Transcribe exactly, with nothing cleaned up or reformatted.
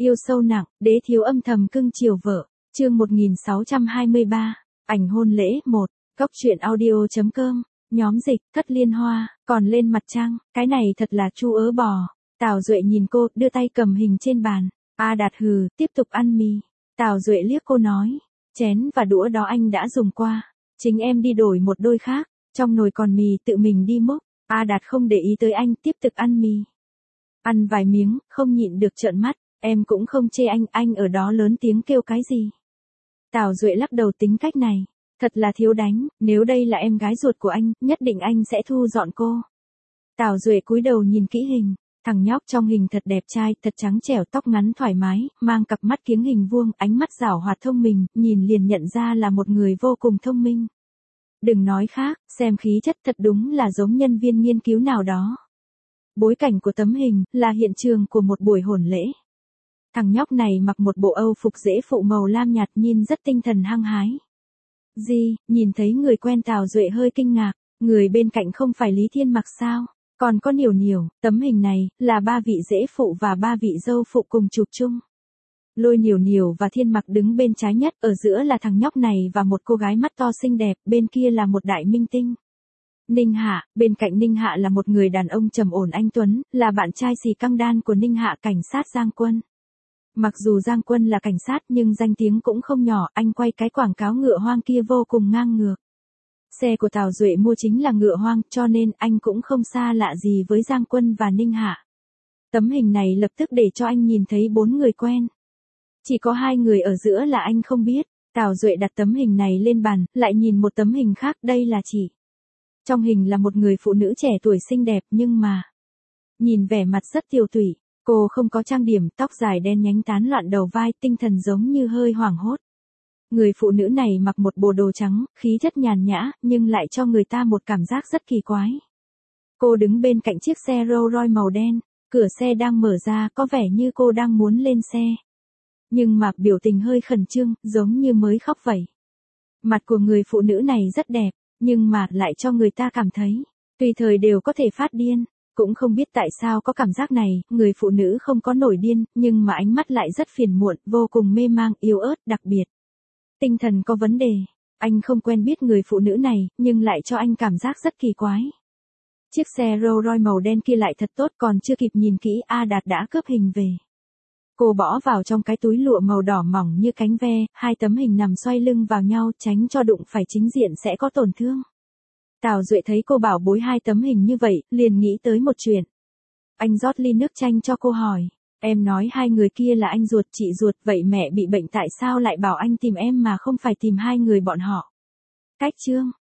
Yêu sâu nặng, đế thiếu âm thầm cưng chiều vợ. Chương một nghìn sáu trăm hai mươi ba, ảnh hôn lễ một, cốc truyện audio.com, nhóm dịch, thất liên hoa, còn lên mặt trăng, cái này thật là chu ớ bò. Tào Duệ nhìn cô, đưa tay cầm hình trên bàn. A Đạt hừ, tiếp tục ăn mì. Tào Duệ liếc cô nói, chén và đũa đó anh đã dùng qua. Chính em đi đổi một đôi khác, trong nồi còn mì tự mình đi múc. A Đạt không để ý tới anh, tiếp tục ăn mì. Ăn vài miếng, không nhịn được trợn mắt, em cũng không chê anh, anh ở đó lớn tiếng kêu cái gì. Tào Duệ lắc đầu, tính cách này, thật là thiếu đánh, nếu đây là em gái ruột của anh, nhất định anh sẽ thu dọn cô. Tào Duệ cúi đầu nhìn kỹ hình, thằng nhóc trong hình thật đẹp trai, thật trắng trẻo, tóc ngắn thoải mái, mang cặp mắt kiếng hình vuông, ánh mắt giảo hoạt thông minh, nhìn liền nhận ra là một người vô cùng thông minh. Đừng nói khác, xem khí chất thật đúng là giống nhân viên nghiên cứu nào đó. Bối cảnh của tấm hình là hiện trường của một buổi hôn lễ. Thằng nhóc này mặc một bộ âu phục dễ phụ màu lam nhạt, nhìn rất tinh thần hăng hái. Gì, nhìn thấy người quen, Tào Duệ hơi kinh ngạc, người bên cạnh không phải Lý Thiên Mặc sao? Còn có Niểu Niểu, tấm hình này là ba vị dễ phụ và ba vị dâu phụ cùng chụp chung. Lôi Niểu Niểu và Thiên Mặc đứng bên trái nhất, ở giữa là thằng nhóc này và một cô gái mắt to xinh đẹp, bên kia là một đại minh tinh. Ninh Hạ, bên cạnh Ninh Hạ là một người đàn ông trầm ổn anh tuấn, là bạn trai xì căng đan của Ninh Hạ, cảnh sát Giang Quân. Mặc dù Giang Quân là cảnh sát nhưng danh tiếng cũng không nhỏ, anh quay cái quảng cáo ngựa hoang kia vô cùng ngang ngược. Xe của Tào Duệ mua chính là ngựa hoang, cho nên anh cũng không xa lạ gì với Giang Quân và Ninh Hạ. Tấm hình này lập tức để cho anh nhìn thấy bốn người quen. Chỉ có hai người ở giữa là anh không biết. Tào Duệ đặt tấm hình này lên bàn, lại nhìn một tấm hình khác, đây là chị. Trong hình là một người phụ nữ trẻ tuổi xinh đẹp nhưng mà nhìn vẻ mặt rất tiều tụy. Cô không có trang điểm, tóc dài đen nhánh tán loạn đầu vai, tinh thần giống như hơi hoảng hốt. Người phụ nữ này mặc một bộ đồ trắng, khí chất nhàn nhã, nhưng lại cho người ta một cảm giác rất kỳ quái. Cô đứng bên cạnh chiếc xe Rolls Royce màu đen, cửa xe đang mở ra, có vẻ như cô đang muốn lên xe. Nhưng mà biểu tình hơi khẩn trương, giống như mới khóc vậy. Mặt của người phụ nữ này rất đẹp, nhưng mà lại cho người ta cảm thấy, tùy thời đều có thể phát điên. Cũng không biết tại sao có cảm giác này, người phụ nữ không có nổi điên, nhưng mà ánh mắt lại rất phiền muộn, vô cùng mê mang, yếu ớt, đặc biệt. Tinh thần có vấn đề. Anh không quen biết người phụ nữ này, nhưng lại cho anh cảm giác rất kỳ quái. Chiếc xe Rolls Royce màu đen kia lại thật tốt, còn chưa kịp nhìn kỹ, A Đạt đã cướp hình về. Cô bỏ vào trong cái túi lụa màu đỏ mỏng như cánh ve, hai tấm hình nằm xoay lưng vào nhau, tránh cho đụng phải chính diện sẽ có tổn thương. Tào Duệ thấy cô bảo bối hai tấm hình như vậy, liền nghĩ tới một chuyện. Anh rót ly nước chanh cho cô, hỏi, em nói hai người kia là anh ruột, chị ruột, vậy mẹ bị bệnh tại sao lại bảo anh tìm em mà không phải tìm hai người bọn họ? Cách chương,